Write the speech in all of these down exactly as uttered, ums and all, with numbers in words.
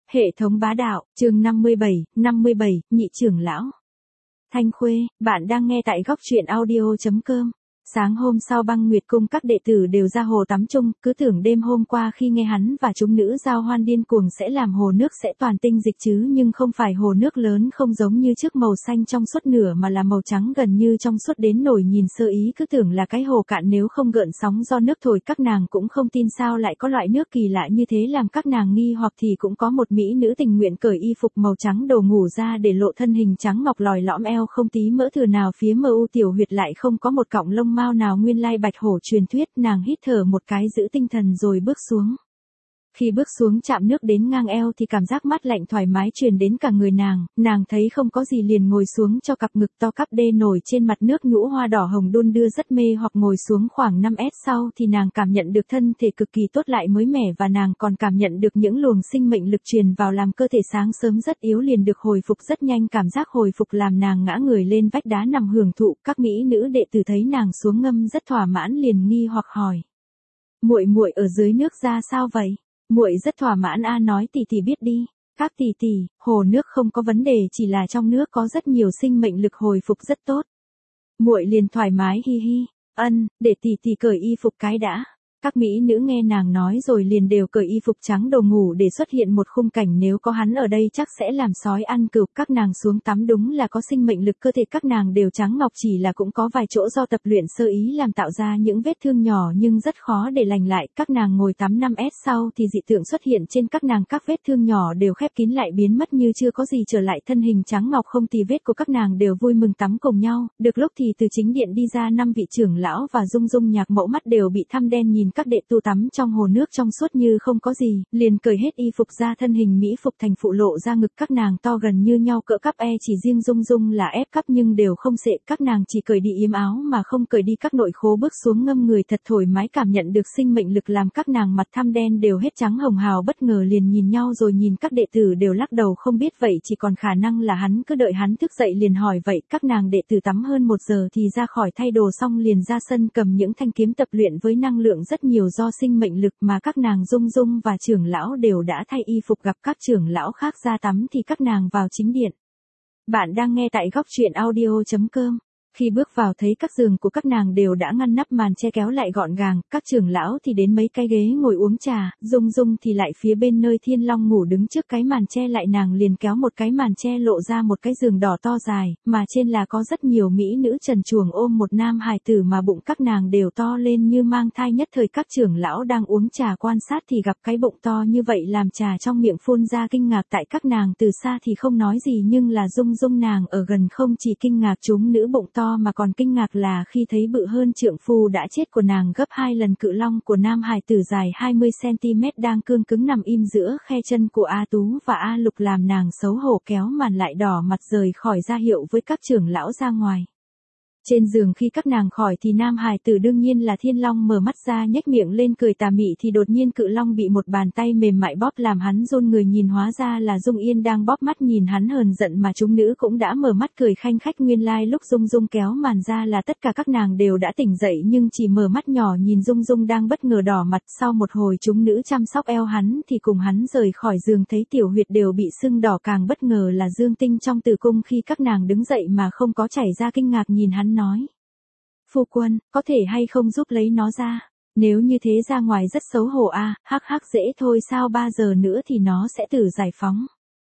Hệ thống bá đạo, chương năm mươi bảy, năm mươi bảy, nhị trưởng lão. Thanh Khuê, bạn đang nghe tại góc truyện audio chấm com. Sáng hôm sau Băng Nguyệt Cung các đệ tử đều ra hồ tắm chung, cứ tưởng đêm hôm qua khi nghe hắn và chúng nữ giao hoan điên cuồng sẽ làm hồ nước sẽ toàn tinh dịch chứ, nhưng không phải, hồ nước lớn không giống như trước màu xanh trong suốt nửa mà là màu trắng gần như trong suốt đến nổi nhìn sơ ý cứ tưởng là cái hồ cạn nếu không gợn sóng do nước thổi. Các nàng cũng không tin sao lại có loại nước kỳ lạ như thế làm các nàng nghi hoặc thì cũng có một mỹ nữ tình nguyện cởi y phục màu trắng đồ ngủ ra để lộ thân hình trắng ngọc lòi lõm eo không tí mỡ thừa nào, phía mờ u tiểu huyệt lại không có một cọng lông mao nào, nguyên lai bạch hổ truyền thuyết. Nàng hít thở một cái giữ tinh thần rồi bước xuống. Khi bước xuống chạm nước đến ngang eo thì cảm giác mát lạnh thoải mái truyền đến cả người nàng, nàng thấy không có gì liền ngồi xuống cho cặp ngực to cắp đê nổi trên mặt nước nhũ hoa đỏ hồng đun đưa rất mê hoặc. Ngồi xuống khoảng năm mét sau thì nàng cảm nhận được thân thể cực kỳ tốt lại mới mẻ, và nàng còn cảm nhận được những luồng sinh mệnh lực truyền vào làm cơ thể sáng sớm rất yếu liền được hồi phục rất nhanh. Cảm giác hồi phục làm nàng ngã người lên vách đá nằm hưởng thụ. Các mỹ nữ đệ tử thấy nàng xuống ngâm rất thỏa mãn liền nghi hoặc hỏi: muội muội ở dưới nước ra sao vậy? Muội rất thỏa mãn a. Nói tỷ tỷ biết đi. Các tỷ tỷ, hồ nước không có vấn đề, chỉ là trong nước có rất nhiều sinh mệnh lực hồi phục rất tốt. Muội liền thoải mái hi hi. Ân, để tỷ tỷ cởi y phục cái đã. Các mỹ nữ nghe nàng nói rồi liền đều cởi y phục trắng đồ ngủ để xuất hiện một khung cảnh nếu có hắn ở đây chắc sẽ làm sói ăn cừu. Các nàng xuống tắm đúng là có sinh mệnh lực, cơ thể các nàng đều trắng ngọc, chỉ là cũng có vài chỗ do tập luyện sơ ý làm tạo ra những vết thương nhỏ nhưng rất khó để lành lại. Các nàng ngồi tắm năm mét sau thì dị tượng xuất hiện trên các nàng, các vết thương nhỏ đều khép kín lại biến mất như chưa có gì, trở lại thân hình trắng ngọc không tì vết của các nàng đều vui mừng tắm cùng nhau. Được lúc thì từ chính điện đi ra năm vị trưởng lão và Dung Dung Nhạc Mẫu, mắt đều bị thăm đen nhìn các đệ tu tắm trong hồ nước trong suốt như không có gì, liền cởi hết y phục ra, thân hình mỹ phục thành phụ lộ ra ngực các nàng to gần như nhau cỡ cắp e, chỉ riêng Dung Dung là ép cắp nhưng đều không xệ. Các nàng chỉ cởi đi yếm áo mà không cởi đi các nội khố, bước xuống ngâm người thật thoải mái, cảm nhận được sinh mệnh lực làm các nàng mặt thăm đen đều hết trắng hồng hào. Bất ngờ liền nhìn nhau rồi nhìn các đệ tử đều lắc đầu không biết, vậy chỉ còn khả năng là hắn. Cứ đợi hắn thức dậy liền hỏi vậy. Các nàng đệ tử tắm hơn một giờ thì ra khỏi thay đồ xong liền ra sân cầm những thanh kiếm tập luyện với năng lượng rất nhiều do sinh mệnh lực, mà các nàng Dung Dung và trưởng lão đều đã thay y phục. Gặp các trưởng lão khác ra tắm thì các nàng vào chính điện. Bạn đang nghe tại góc truyện audio chấm com. Khi bước vào thấy các giường của các nàng đều đã ngăn nắp, màn che kéo lại gọn gàng, các trưởng lão thì đến mấy cái ghế ngồi uống trà, Dung Dung thì lại phía bên nơi Thiên Long ngủ đứng trước cái màn che lại, nàng liền kéo một cái màn che lộ ra một cái giường đỏ to dài, mà trên là có rất nhiều mỹ nữ trần truồng ôm một nam hài tử mà bụng các nàng đều to lên như mang thai. Nhất thời các trưởng lão đang uống trà quan sát thì gặp cái bụng to như vậy làm trà trong miệng phun ra kinh ngạc. Tại các nàng từ xa thì không nói gì, nhưng là Dung Dung nàng ở gần không chỉ kinh ngạc chúng nữ bụng to mà còn kinh ngạc là khi thấy bự hơn trượng phu đã chết của nàng gấp hai lần cự long của nam hài tử dài hai mươi xăng ti mét đang cương cứng nằm im giữa khe chân của A Tú và A Lục, làm nàng xấu hổ kéo màn lại đỏ mặt rời khỏi, ra hiệu với các trưởng lão ra ngoài. Trên giường khi các nàng khỏi thì nam hài tử đương nhiên là Thiên Long mở mắt ra nhếch miệng lên cười tà mị thì đột nhiên cự long bị một bàn tay mềm mại bóp làm hắn run người, nhìn hóa ra là Dung Yên đang bóp mắt nhìn hắn hờn giận, mà chúng nữ cũng đã mở mắt cười khanh khách. Nguyên lai lúc Dung Dung kéo màn ra là tất cả các nàng đều đã tỉnh dậy nhưng chỉ mở mắt nhỏ nhìn Dung Dung đang bất ngờ đỏ mặt. Sau một hồi chúng nữ chăm sóc eo hắn thì cùng hắn rời khỏi giường, thấy tiểu huyệt đều bị sưng đỏ, càng bất ngờ là dương tinh trong tử cung khi các nàng đứng dậy mà không có chảy ra, kinh ngạc nhìn hắn nói: phu quân, có thể hay không giúp lấy nó ra? Nếu như thế ra ngoài rất xấu hổ a. Hắc hắc, dễ thôi, sao ba giờ nữa thì nó sẽ tự giải phóng.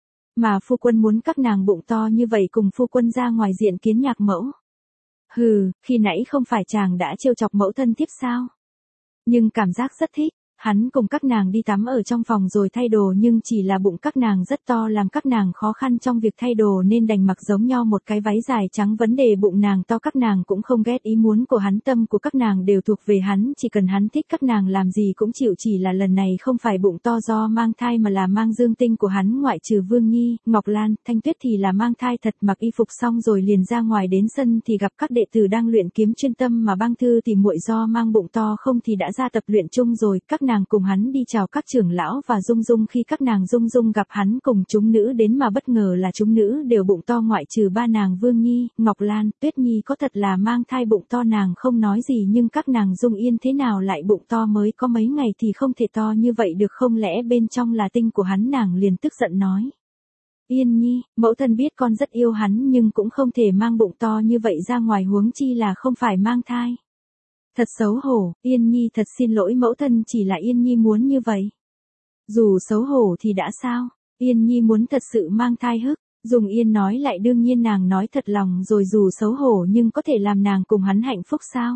Mà phu quân muốn các nàng bụng to như vậy cùng phu quân ra ngoài diện kiến Nhạc Mẫu. Hừ, khi nãy không phải chàng đã trêu chọc mẫu thân thiếp sao? Nhưng cảm giác rất thích. Hắn cùng các nàng đi tắm ở trong phòng rồi thay đồ, nhưng chỉ là bụng các nàng rất to làm các nàng khó khăn trong việc thay đồ nên đành mặc giống nhau một cái váy dài trắng. Vấn đề bụng nàng to các nàng cũng không ghét, ý muốn của hắn, tâm của các nàng đều thuộc về hắn, chỉ cần hắn thích các nàng làm gì cũng chịu. Chỉ là lần này không phải bụng to do mang thai mà là mang dương tinh của hắn, ngoại trừ Vương Nhi, Ngọc Lan, Thanh Tuyết thì là mang thai thật. Mặc y phục xong rồi liền ra ngoài đến sân thì gặp các đệ tử đang luyện kiếm chuyên tâm, mà Băng Thư thì muội do mang bụng to không thì đã ra tập luyện chung rồi. Các nàng cùng hắn đi chào các trưởng lão và Dung Dung. Khi các nàng Dung Dung gặp hắn cùng chúng nữ đến mà bất ngờ là chúng nữ đều bụng to, ngoại trừ ba nàng Vương Nhi, Ngọc Lan, Tuyết Nhi có thật là mang thai bụng to. Nàng không nói gì nhưng các nàng Dung Yên thế nào lại bụng to, mới có mấy ngày thì không thể to như vậy được, không lẽ bên trong là tinh của hắn? Nàng liền tức giận nói. Yên Nhi, mẫu thân biết con rất yêu hắn nhưng cũng không thể mang bụng to như vậy ra ngoài, huống chi là không phải mang thai. Thật xấu hổ, Yên Nhi thật xin lỗi mẫu thân, chỉ là Yên Nhi muốn như vậy. Dù xấu hổ thì đã sao, Yên Nhi muốn thật sự mang thai hức. Dung Yên nói lại, đương nhiên nàng nói thật lòng rồi, dù xấu hổ nhưng có thể làm nàng cùng hắn hạnh phúc sao?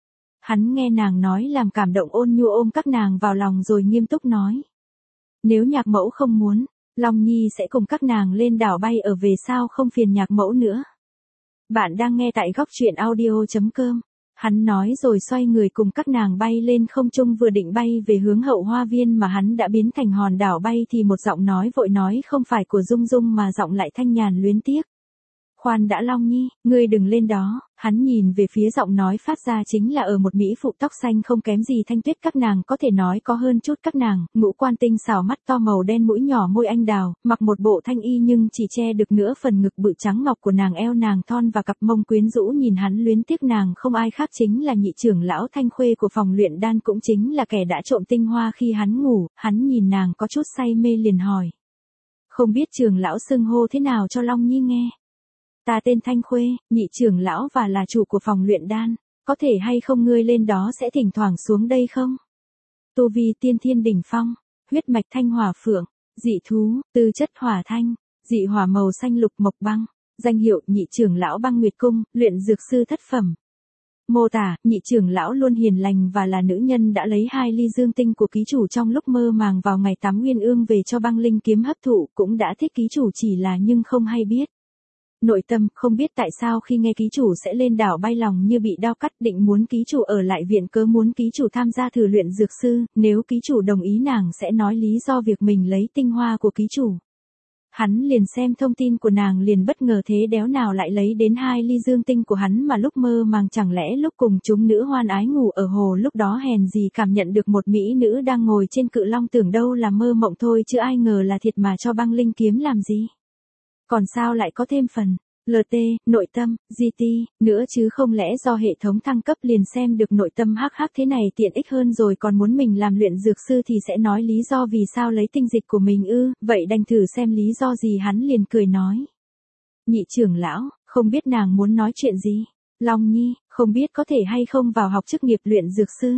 Hắn nghe nàng nói làm cảm động, ôn nhu ôm các nàng vào lòng rồi nghiêm túc nói. Nếu nhạc mẫu không muốn, Long Nhi sẽ cùng các nàng lên đảo bay ở, về sao không phiền nhạc mẫu nữa. Bạn đang nghe tại góc truyện audio chấm com. Hắn nói rồi xoay người cùng các nàng bay lên không trung, vừa định bay về hướng hậu hoa viên mà hắn đã biến thành hòn đảo bay thì một giọng nói vội nói không phải của Dung Dung mà giọng lại thanh nhàn luyến tiếc. Khoan đã Long Nhi, ngươi đừng lên đó. Hắn nhìn về phía giọng nói phát ra chính là ở một mỹ phụ tóc xanh không kém gì Thanh Tuyết, các nàng có thể nói có hơn chút các nàng, ngũ quan tinh xảo, mắt to màu đen, mũi nhỏ, môi anh đào, mặc một bộ thanh y nhưng chỉ che được nửa phần ngực bự trắng ngọc của nàng, eo nàng thon và cặp mông quyến rũ. Nhìn hắn luyến tiếc nàng không ai khác chính là nhị trưởng lão Thanh Khuê của phòng luyện đan, cũng chính là kẻ đã trộm tinh hoa khi hắn ngủ. Hắn nhìn nàng có chút say mê liền hỏi. Không biết trưởng lão xưng hô thế nào cho Long Nhi nghe? Ta tên Thanh Khuê, nhị trưởng lão và là chủ của phòng luyện đan, có thể hay không ngươi lên đó sẽ thỉnh thoảng xuống đây không? Tu vi tiên thiên đỉnh phong, huyết mạch thanh hỏa phượng, dị thú, tư chất hỏa thanh, dị hỏa màu xanh lục mộc băng, danh hiệu nhị trưởng lão Băng Nguyệt Cung, luyện dược sư thất phẩm. Mô tả, nhị trưởng lão luôn hiền lành và là nữ nhân đã lấy hai ly dương tinh của ký chủ trong lúc mơ màng vào ngày tám nguyên ương về cho băng linh kiếm hấp thụ, cũng đã thích ký chủ chỉ là nhưng không hay biết. Nội tâm, không biết tại sao khi nghe ký chủ sẽ lên đảo bay lòng như bị đao cắt, định muốn ký chủ ở lại viện cớ muốn ký chủ tham gia thử luyện dược sư, nếu ký chủ đồng ý nàng sẽ nói lý do việc mình lấy tinh hoa của ký chủ. Hắn liền xem thông tin của nàng liền bất ngờ, thế đéo nào lại lấy đến hai ly dương tinh của hắn mà lúc mơ màng, chẳng lẽ lúc cùng chúng nữ hoan ái ngủ ở hồ lúc đó hèn gì cảm nhận được một mỹ nữ đang ngồi trên cự long, tưởng đâu là mơ mộng thôi chứ ai ngờ là thiệt mà cho băng linh kiếm làm gì. Còn sao lại có thêm phần lờ tê, nội tâm, giê tê, nữa chứ không lẽ do hệ thống thăng cấp liền xem được nội tâm hắc hắc, thế này tiện ích hơn rồi, còn muốn mình làm luyện dược sư thì sẽ nói lý do vì sao lấy tinh dịch của mình ư, vậy đành thử xem lý do gì. Hắn liền cười nói. Nhị trưởng lão, không biết nàng muốn nói chuyện gì? Long Nhi, không biết có thể hay không vào học chức nghiệp luyện dược sư?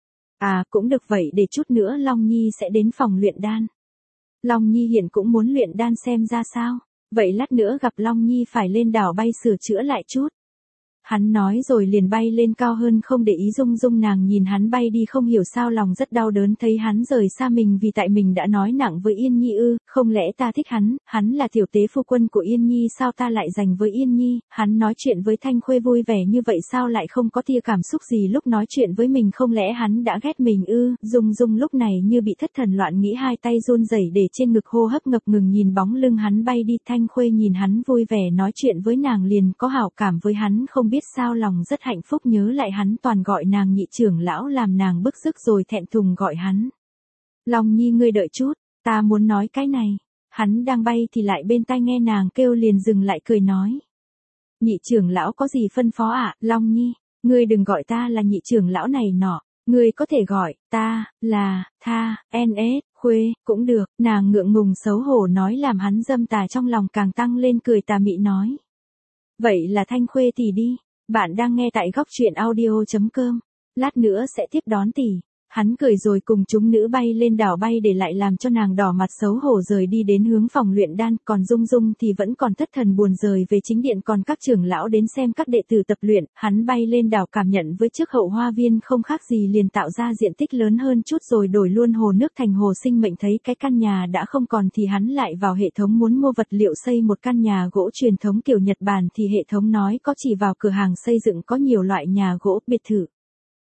À cũng được, vậy để chút nữa Long Nhi sẽ đến phòng luyện đan. Long Nhi hiện cũng muốn luyện đan xem ra sao? Vậy lát nữa gặp Long Nhi phải lên đảo bay sửa chữa lại chút. Hắn nói rồi liền bay lên cao hơn, không để ý Dung Dung. Nàng nhìn hắn bay đi không hiểu sao lòng rất đau đớn, thấy hắn rời xa mình vì tại mình đã nói nặng với Yên Nhi ư, không lẽ ta thích hắn, hắn là tiểu tế phu quân của Yên Nhi sao ta lại dành với Yên Nhi, hắn nói chuyện với Thanh Khuê vui vẻ như vậy sao lại không có tia cảm xúc gì lúc nói chuyện với mình, không lẽ hắn đã ghét mình ư. Dung Dung lúc này như bị thất thần loạn nghĩ, hai tay run rẩy để trên ngực, hô hấp ngập ngừng nhìn bóng lưng hắn bay đi. Thanh Khuê nhìn hắn vui vẻ nói chuyện với nàng liền có hảo cảm với hắn, không biết sao lòng rất hạnh phúc, nhớ lại hắn toàn gọi nàng nhị trưởng lão làm nàng bức rứt rồi thẹn thùng gọi hắn. Long Nhi ngươi đợi chút, ta muốn nói cái này. Hắn đang bay thì lại bên tai nghe nàng kêu liền dừng lại cười nói. Nhị trưởng lão có gì phân phó ạ? À? Long Nhi, ngươi đừng gọi ta là nhị trưởng lão này nọ, ngươi có thể gọi ta là Tha, en ét, Khuê, cũng được. Nàng ngượng ngùng xấu hổ nói làm hắn dâm tà trong lòng càng tăng lên, cười tà mị nói. Vậy là Thanh Khuê thì đi. Bạn đang nghe tại góc truyện audio chấm com. Lát nữa sẽ tiếp đón tỷ. Hắn cười rồi cùng chúng nữ bay lên đảo bay, để lại làm cho nàng đỏ mặt xấu hổ rời đi đến hướng phòng luyện đan, còn Dung Dung thì vẫn còn thất thần buồn rời về chính điện, còn các trưởng lão đến xem các đệ tử tập luyện. Hắn bay lên đảo cảm nhận với trước hậu hoa viên không khác gì, liền tạo ra diện tích lớn hơn chút rồi đổi luôn hồ nước thành hồ sinh mệnh. Thấy cái căn nhà đã không còn thì hắn lại vào hệ thống muốn mua vật liệu xây một căn nhà gỗ truyền thống kiểu Nhật Bản, thì hệ thống nói có chỉ vào cửa hàng xây dựng có nhiều loại nhà gỗ biệt thự.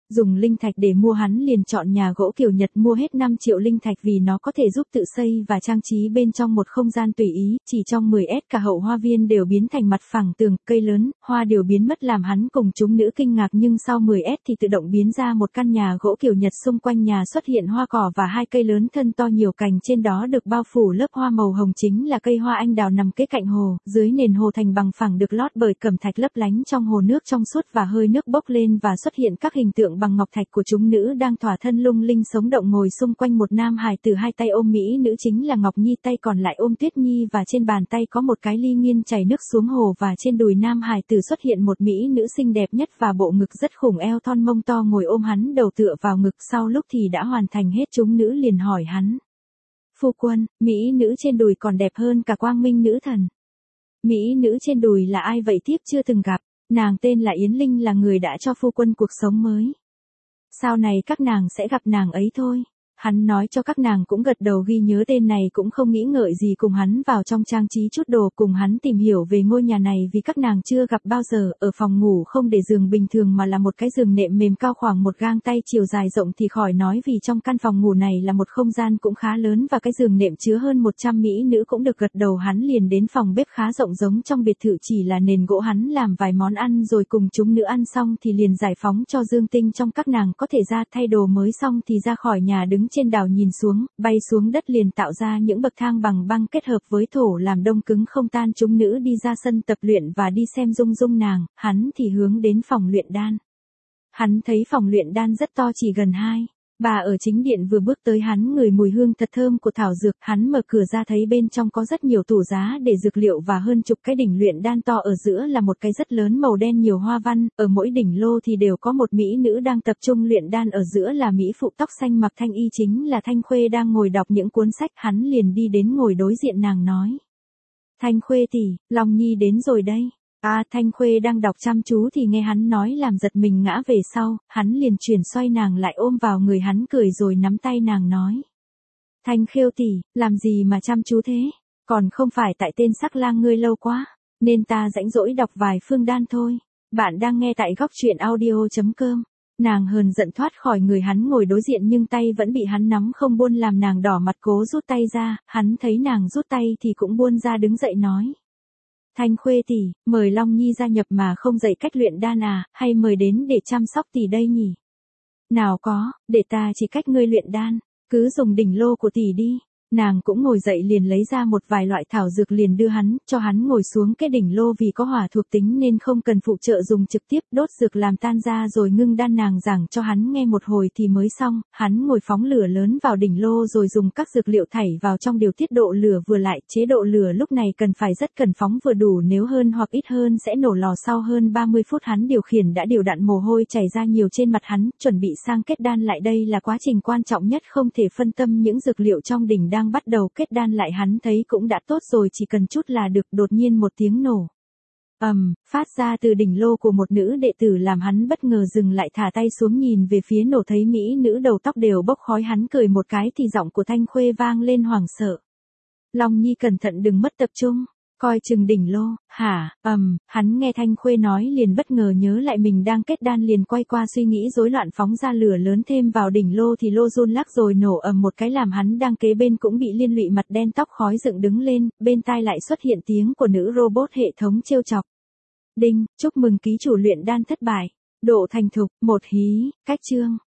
dùng linh thạch để mua hắn liền chọn nhà gỗ Kiều Nhật mua hết năm triệu linh thạch vì nó có thể giúp tự xây và trang trí bên trong một không gian tùy ý, chỉ trong mười mét cả hậu hoa viên đều biến thành mặt phẳng tường, cây lớn, hoa đều biến mất làm hắn cùng chúng nữ kinh ngạc nhưng sau mười mét thì tự động biến ra một căn nhà gỗ Kiều Nhật xung quanh nhà xuất hiện hoa cỏ và hai cây lớn thân to nhiều cành trên đó được bao phủ lớp hoa màu hồng chính là cây hoa anh đào nằm kế cạnh hồ, dưới nền hồ thành bằng phẳng được lót bởi cẩm thạch lấp lánh trong hồ nước trong suốt và hơi nước bốc lên và xuất hiện các hình tượng bằng ngọc thạch của chúng nữ đang thỏa thân lung linh sống động ngồi xung quanh một nam hài từ hai tay ôm mỹ nữ chính là Ngọc Nhi tay còn lại ôm Tuyết Nhi và trên bàn tay có một cái ly nghiêng chảy nước xuống hồ và trên đùi nam hài tử xuất hiện một mỹ nữ xinh đẹp nhất và bộ ngực rất khủng eo thon mông to ngồi ôm hắn đầu tựa vào ngực sau lúc thì đã hoàn thành hết chúng nữ liền hỏi hắn. Phu quân, mỹ nữ trên đùi còn đẹp hơn cả quang minh nữ thần. Mỹ nữ trên đùi là ai vậy tiếp chưa từng gặp, nàng tên là Yến Linh là người đã cho phu quân cuộc sống mới. Sau này các nàng sẽ gặp nàng ấy thôi. Hắn nói cho các nàng cũng gật đầu ghi nhớ tên này cũng không nghĩ ngợi gì cùng hắn vào trong trang trí chút đồ cùng hắn tìm hiểu về ngôi nhà này vì các nàng chưa gặp bao giờ, ở phòng ngủ không để giường bình thường mà là một cái giường nệm mềm cao khoảng một gang tay chiều dài rộng thì khỏi nói vì trong căn phòng ngủ này là một không gian cũng khá lớn và cái giường nệm chứa hơn một trăm mỹ nữ cũng được gật đầu hắn liền đến phòng bếp khá rộng giống trong biệt thự chỉ là nền gỗ hắn làm vài món ăn rồi cùng chúng nữ ăn xong thì liền giải phóng cho dương tinh trong các nàng có thể ra thay đồ mới xong thì ra khỏi nhà đứng trên đảo nhìn xuống, bay xuống đất liền tạo ra những bậc thang bằng băng kết hợp với thổ làm đông cứng không tan chúng nữ đi ra sân tập luyện và đi xem dung dung nàng, hắn thì hướng đến phòng luyện đan. Hắn thấy phòng luyện đan rất to chỉ gần hai. Bà ở chính điện vừa bước tới hắn ngửi mùi hương thật thơm của thảo dược, hắn mở cửa ra thấy bên trong có rất nhiều tủ giá để dược liệu và hơn chục cái đỉnh luyện đan to ở giữa là một cái rất lớn màu đen nhiều hoa văn, ở mỗi đỉnh lô thì đều có một mỹ nữ đang tập trung luyện đan ở giữa là mỹ phụ tóc xanh mặc thanh y chính là Thanh Khuê đang ngồi đọc những cuốn sách, hắn liền đi đến ngồi đối diện nàng nói. Thanh Khuê tỷ, Long Nhi đến rồi đây. À, Thanh Khuê đang đọc chăm chú thì nghe hắn nói làm giật mình ngã về sau, hắn liền chuyển xoay nàng lại ôm vào người hắn cười rồi nắm tay nàng nói. Thanh Khêu tỷ, làm gì mà chăm chú thế, còn không phải tại tên sắc lang ngươi lâu quá, nên ta rãnh rỗi đọc vài phương đan thôi. Bạn đang nghe tại góc truyện audio chấm com. Nàng hờn giận thoát khỏi người hắn ngồi đối diện nhưng tay vẫn bị hắn nắm không buông làm nàng đỏ mặt cố rút tay ra, hắn thấy nàng rút tay thì cũng buông ra đứng dậy nói. Thanh Khuê tỷ, mời Long Nhi gia nhập mà không dạy cách luyện đan à, hay mời đến để chăm sóc tỷ đây nhỉ? Nào có, để ta chỉ cách ngươi luyện đan, cứ dùng đỉnh lô của tỷ đi. Nàng cũng ngồi dậy liền lấy ra một vài loại thảo dược liền đưa hắn, cho hắn ngồi xuống cái đỉnh lô vì có hỏa thuộc tính nên không cần phụ trợ dùng trực tiếp đốt dược làm tan ra rồi ngưng đan nàng giảng cho hắn nghe một hồi thì mới xong, hắn ngồi phóng lửa lớn vào đỉnh lô rồi dùng các dược liệu thảy vào trong điều tiết độ lửa vừa lại, chế độ lửa lúc này cần phải rất cần phóng vừa đủ nếu hơn hoặc ít hơn sẽ nổ lò sau hơn ba mươi phút hắn điều khiển đã điều đặn mồ hôi chảy ra nhiều trên mặt hắn, chuẩn bị sang kết đan lại đây là quá trình quan trọng nhất không thể phân tâm những dược liệu trong đỉnh đang bắt đầu kết đan lại hắn thấy cũng đã tốt rồi chỉ cần chút là được đột nhiên một tiếng nổ. ầm, um, phát ra từ đỉnh lô của một nữ đệ tử làm hắn bất ngờ dừng lại thả tay xuống nhìn về phía nổ thấy mỹ nữ đầu tóc đều bốc khói hắn cười một cái thì giọng của Thanh Khuê vang lên hoảng sợ. Long Nhi cẩn thận đừng mất tập trung. Coi chừng đỉnh lô, hả, ầm, um, hắn nghe Thanh Khuê nói liền bất ngờ nhớ lại mình đang kết đan liền quay qua suy nghĩ rối loạn phóng ra lửa lớn thêm vào đỉnh lô thì lô run lắc rồi nổ ầm một cái làm hắn đang kế bên cũng bị liên lụy mặt đen tóc khói dựng đứng lên, bên tai lại xuất hiện tiếng của nữ robot hệ thống trêu chọc. Đinh, chúc mừng ký chủ luyện đan thất bại, độ thành thục, một hí, cách chương.